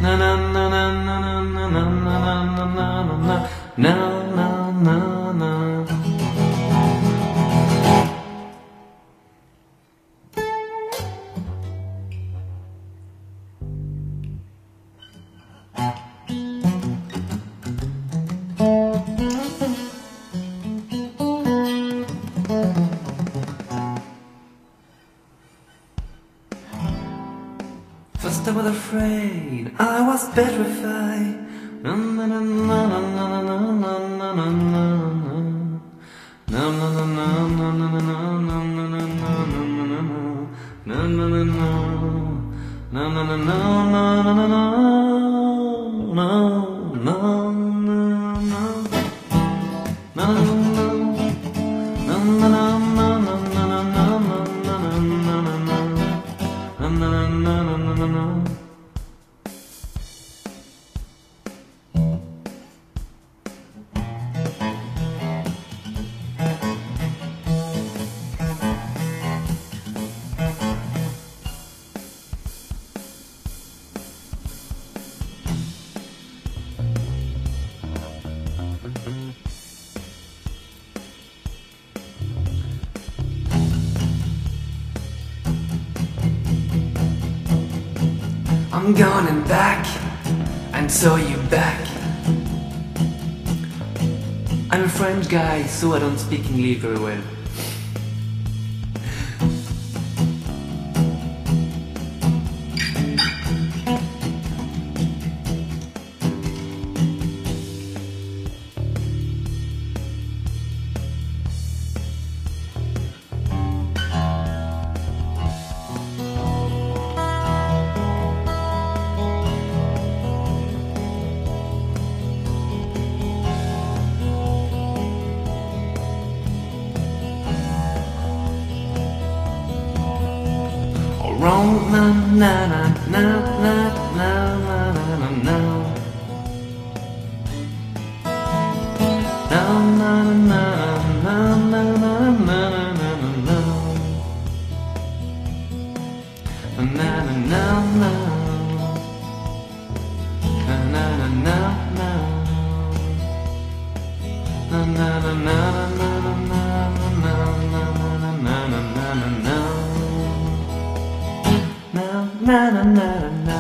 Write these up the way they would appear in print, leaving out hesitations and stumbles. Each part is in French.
na na na na na na na na na na na na. First I was afraid, I was petrified. Na na na na na na na na na na na. Na na na na na na na na na na na na. Na na na na. Na na na na na na na na. Na na na na. Na na na. Na na na na na na na na na na. I'm gone and back, and so you back. I'm a French guy, so I don't speak English very well. Wrong, na na na na na na na na na. Na na na na na na na na na. Na na na na. Na na na na na. Na na na na na na na na na na. Na na na na na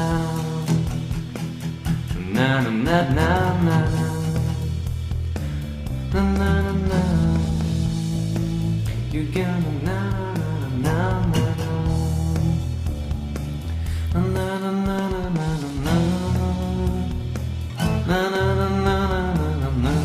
na na na na na na na na. You gonna na na na na na na na na na na na na na na na.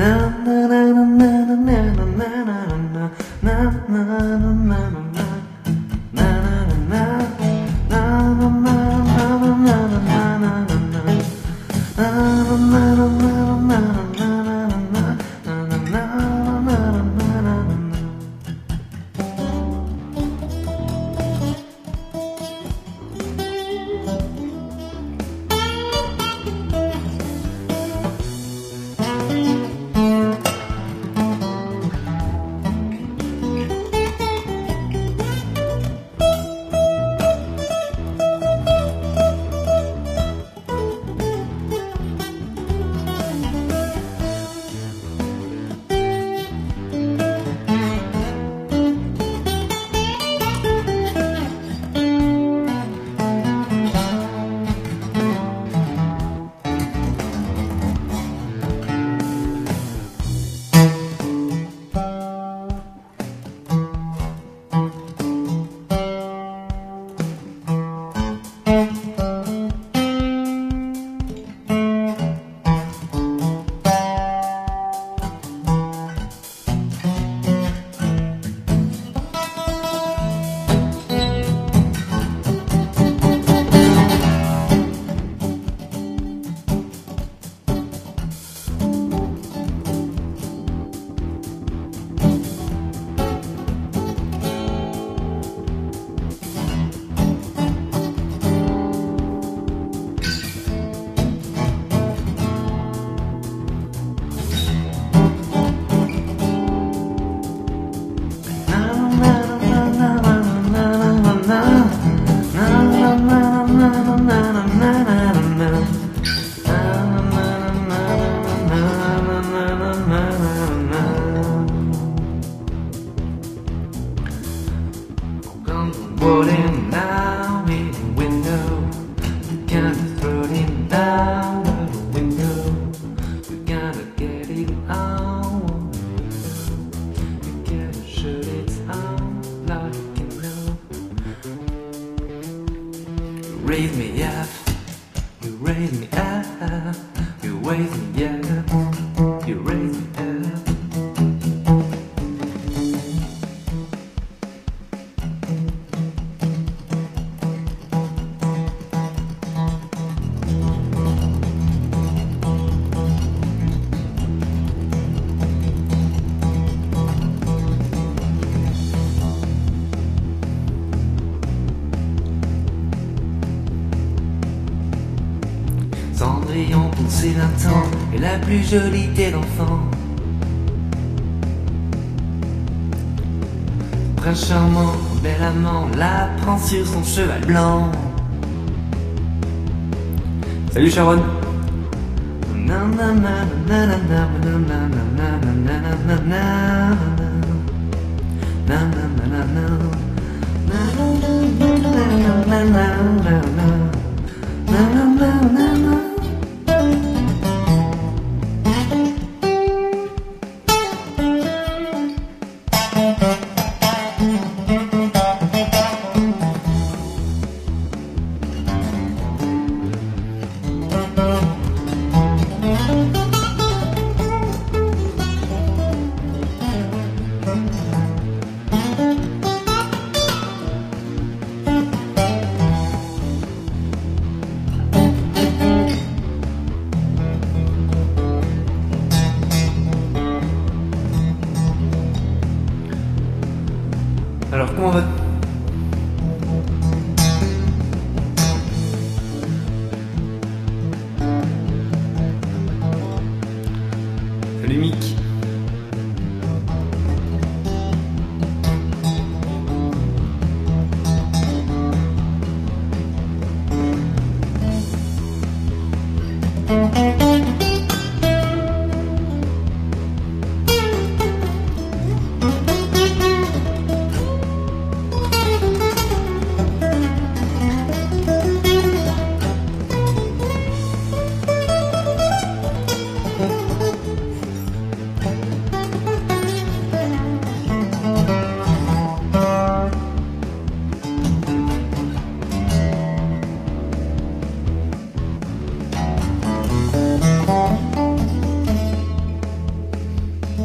Rolling down in the window, you can't throw it down the window. You gotta get it out. You gotta shut it out like you know. You raise me up, you raise me up, you raise me up, you raise me up. Cendrillon pour ses 20 ans et la plus jolie tête d'enfant. Prince charmant, bel amant, la prend sur son cheval blanc. Salut Sharon. Alors comment va? Salut Mick.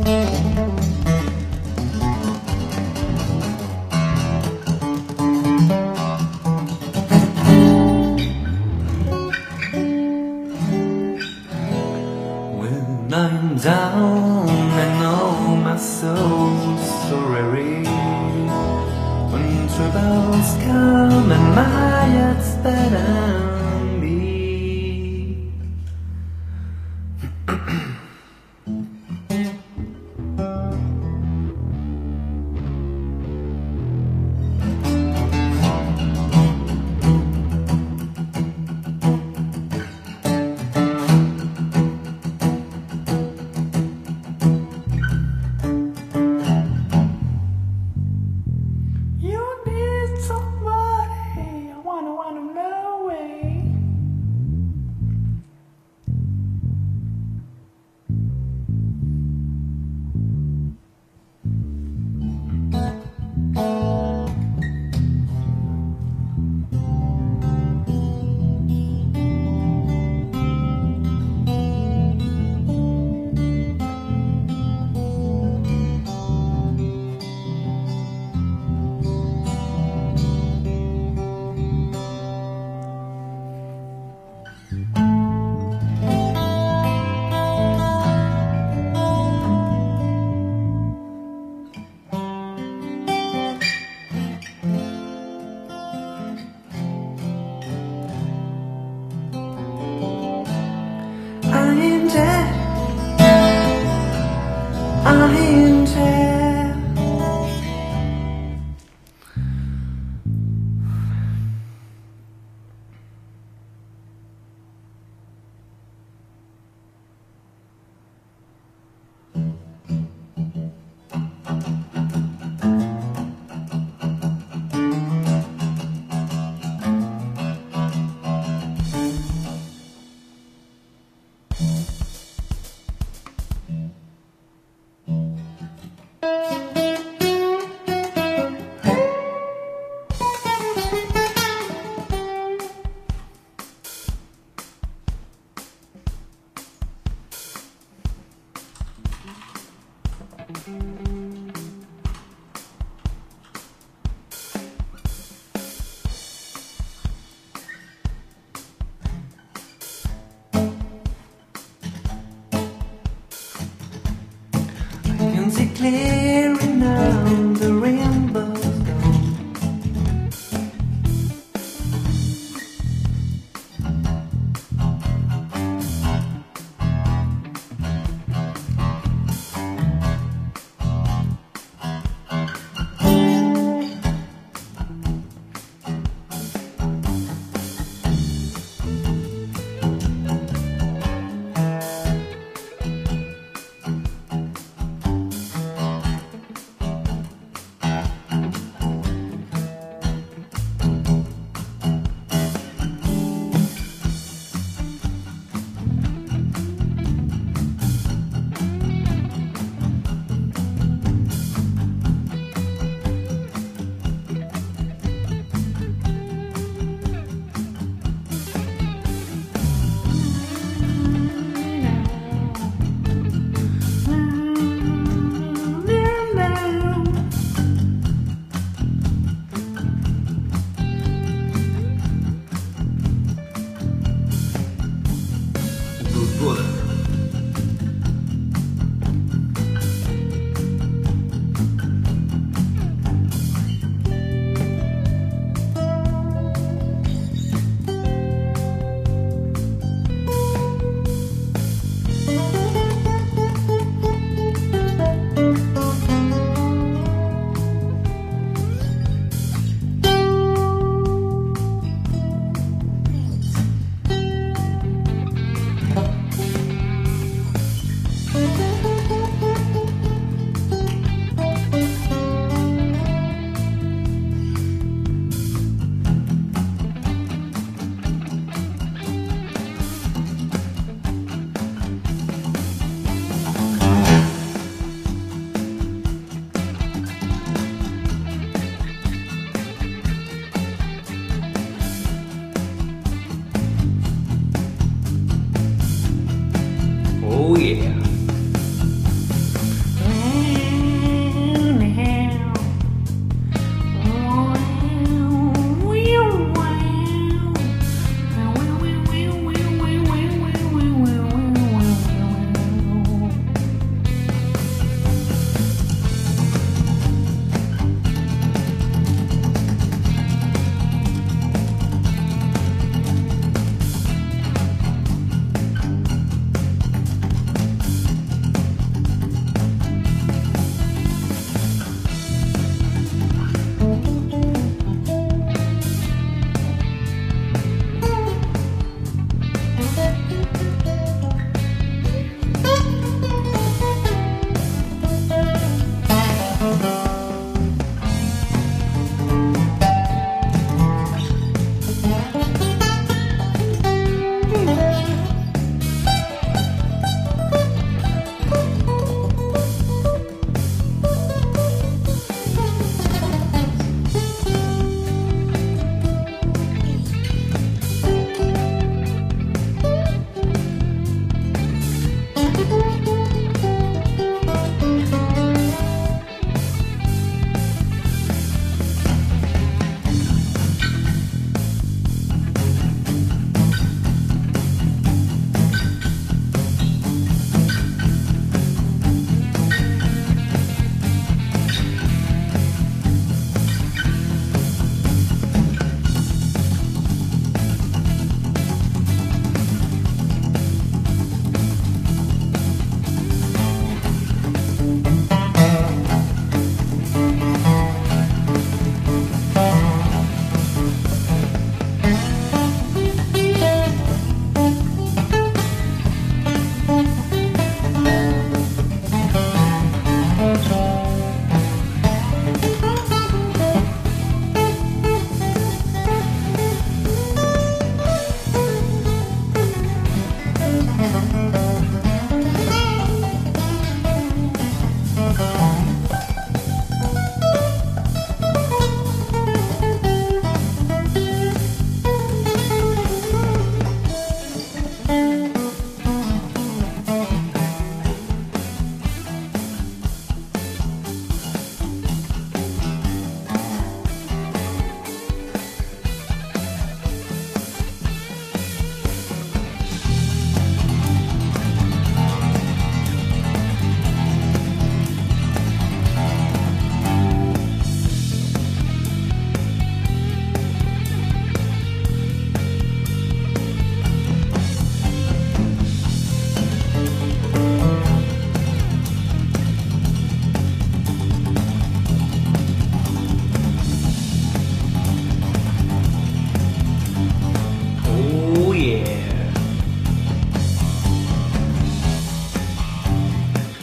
When I'm down and know my soul's so weary, when troubles come and my heart's better me. You need somebody, I wanna know way. I'm there, I'm there. I can see clearly now the rainbow's gone.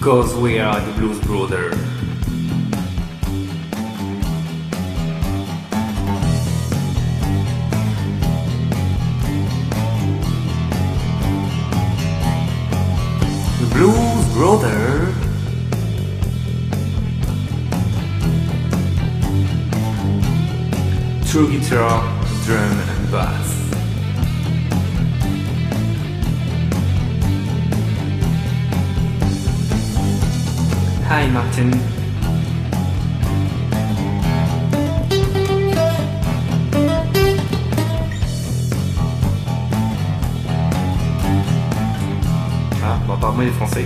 'cause we are the Blues Brothers. The Blues Brothers. True guitar, drum and bass. Hi Martin. Ah, bon, apparemment il est français.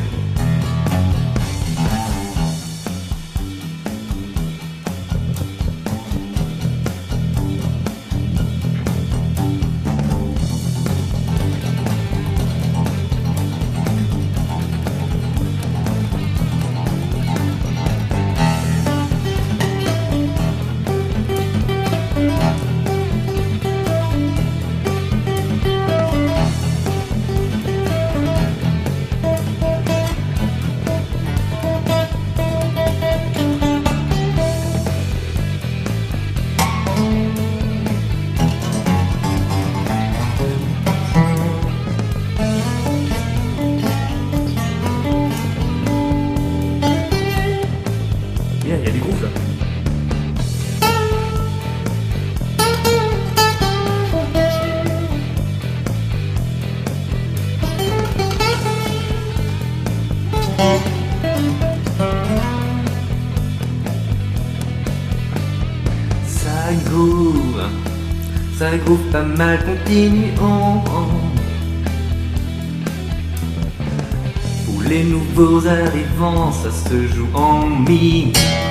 Yeah, il y a des groupes là. Ça groove pas mal, continuons. Pour les nouveaux arrivants, ça se joue en mi.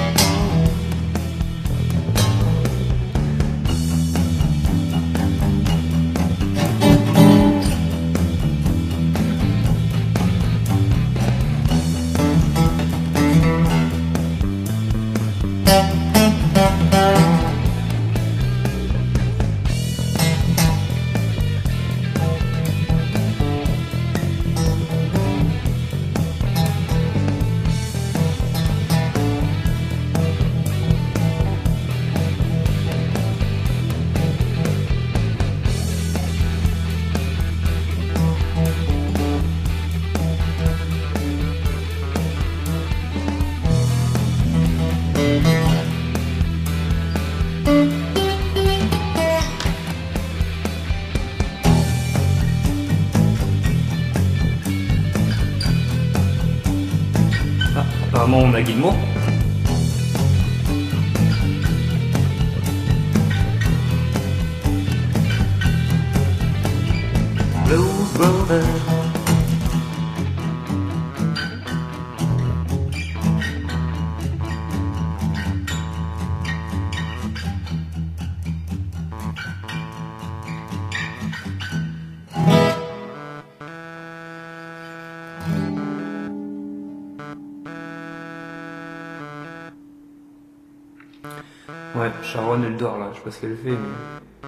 Ah, apparemment on a Guillemot. Blues Brothers. Ouais, Sharon elle dort là, je sais pas ce qu'elle fait mais...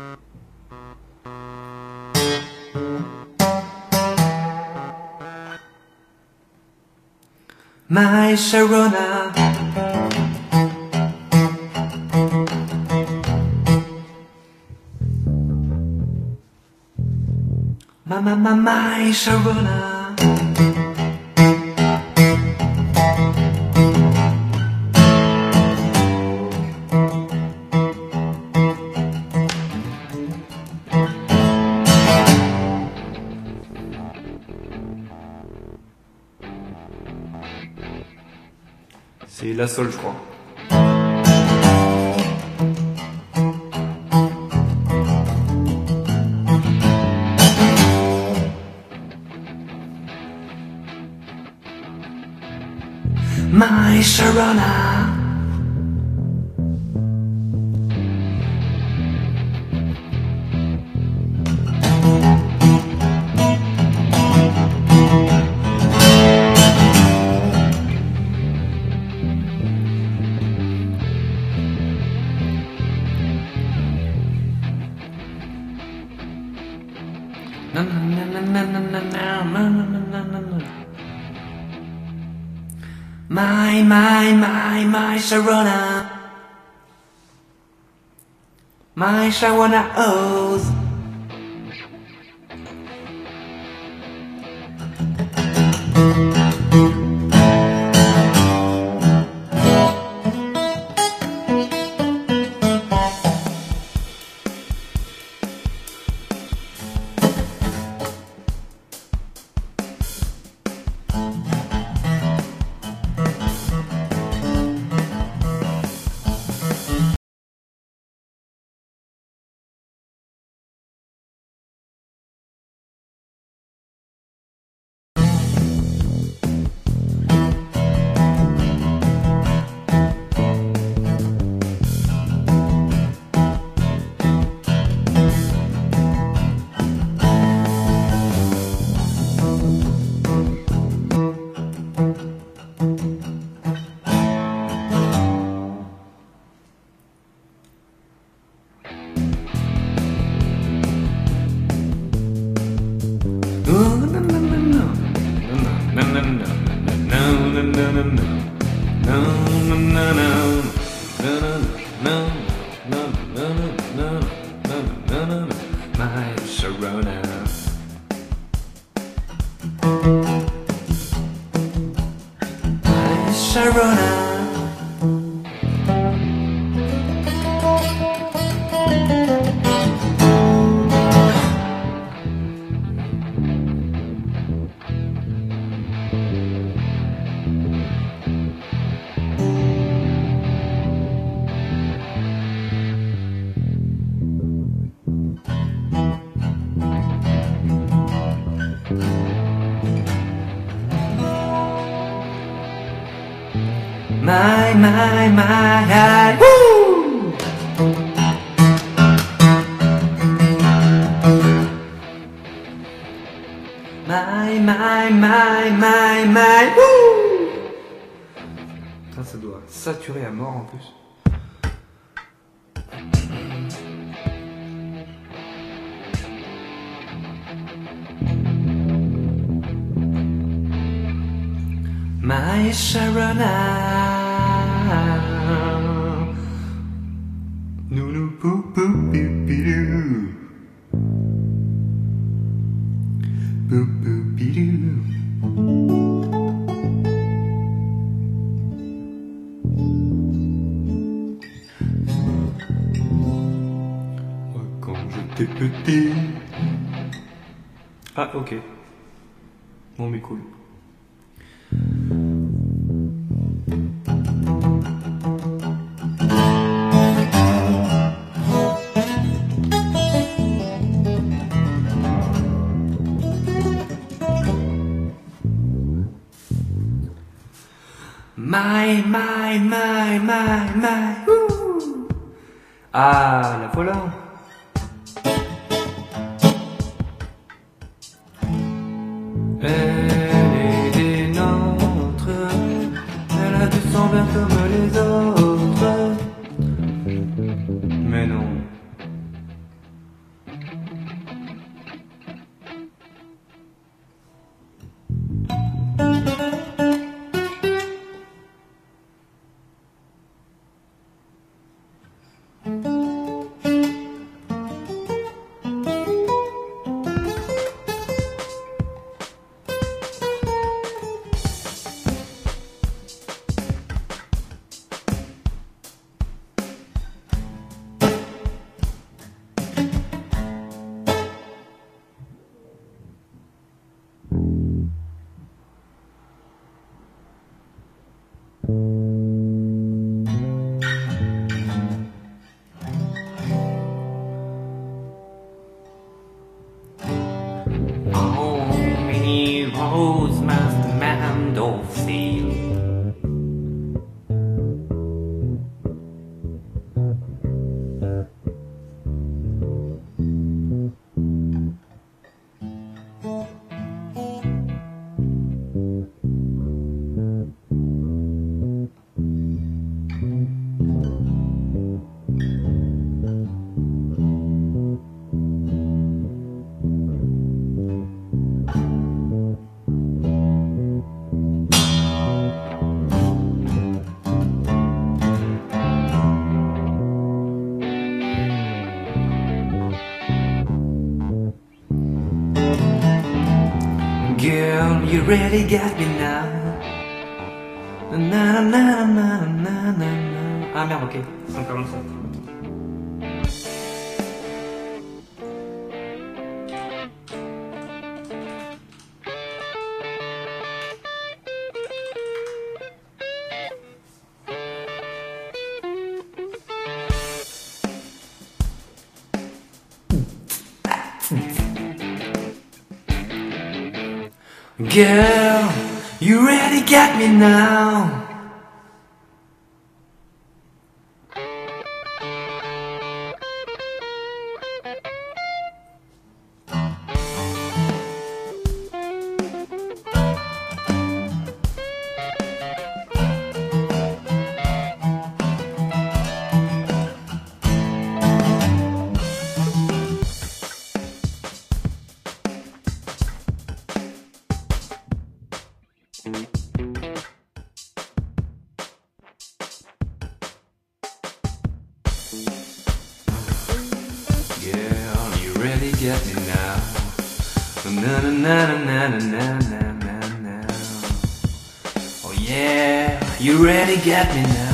My Sharona. My Sharona. C'est la seule, je crois. My Sharona. My Sharona. My Sharona O's. My Sharona. My Sharona. My, woo! My, woo! Ça doit saturer à mort en plus. My Sharona. Nounou pou pou pipidou. Pou pou pidou. Quand j'étais petit. Ah ok. Bon mais cool. My, woo! Ah, la voilà. Elle est des nôtres, elle a du sang bien comme les autres. Mais non. you really get me now. Na na na na na na na. Ah merde, ok, on commence ça. Girl, you really get me now. Girl, you really get me now. Na na na na na na na na na. Oh yeah, you really get me now.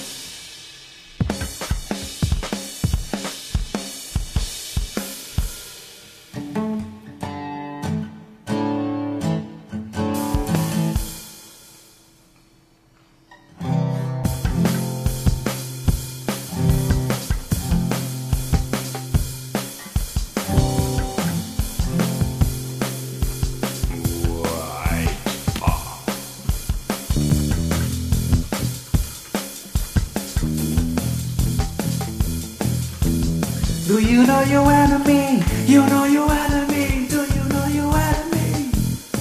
Do you know your enemy? You know your enemy. Do you know your enemy?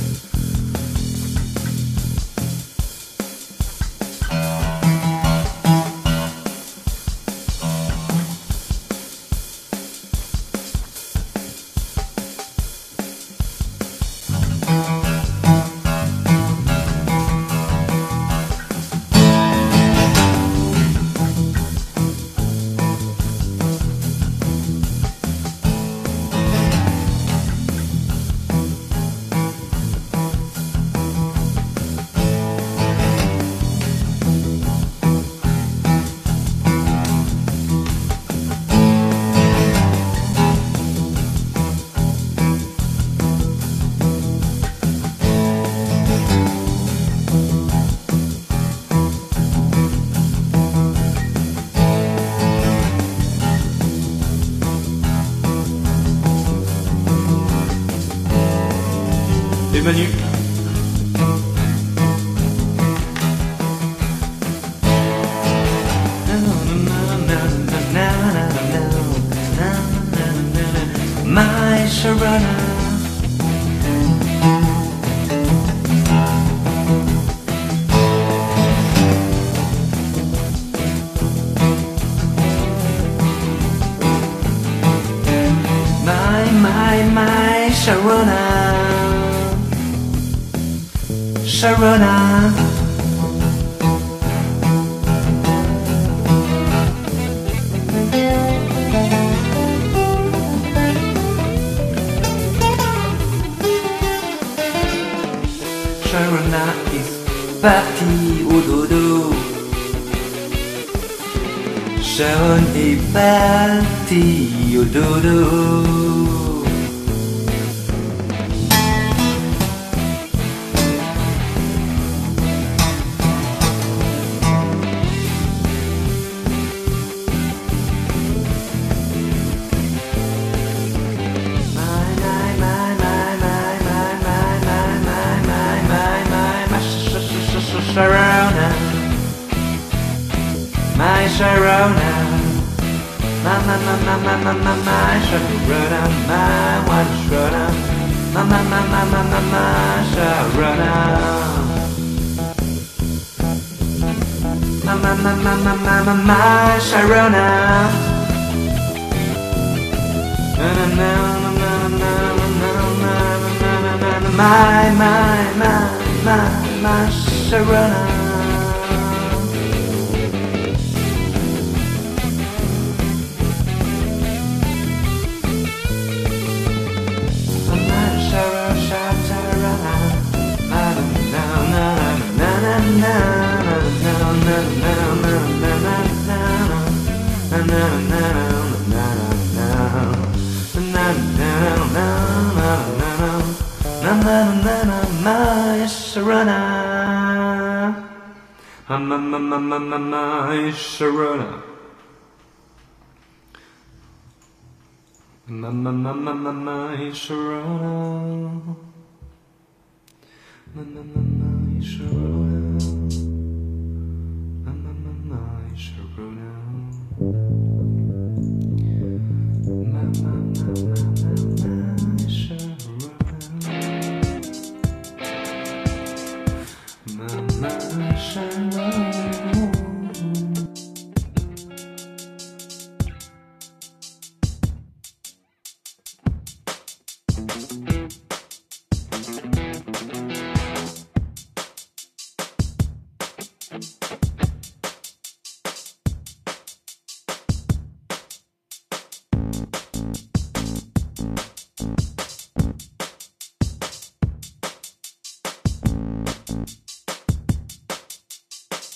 Et Manu. My Sharona. My Sharona. Sharona. Sharona is partie au dodo. Sharon est partie au dodo. Sharona, my Sharona, my Sharona, my one Sharona, my Sharona, my Sharona, my Sharona. Sharona. My Sharona. My Sharona. My Sharona.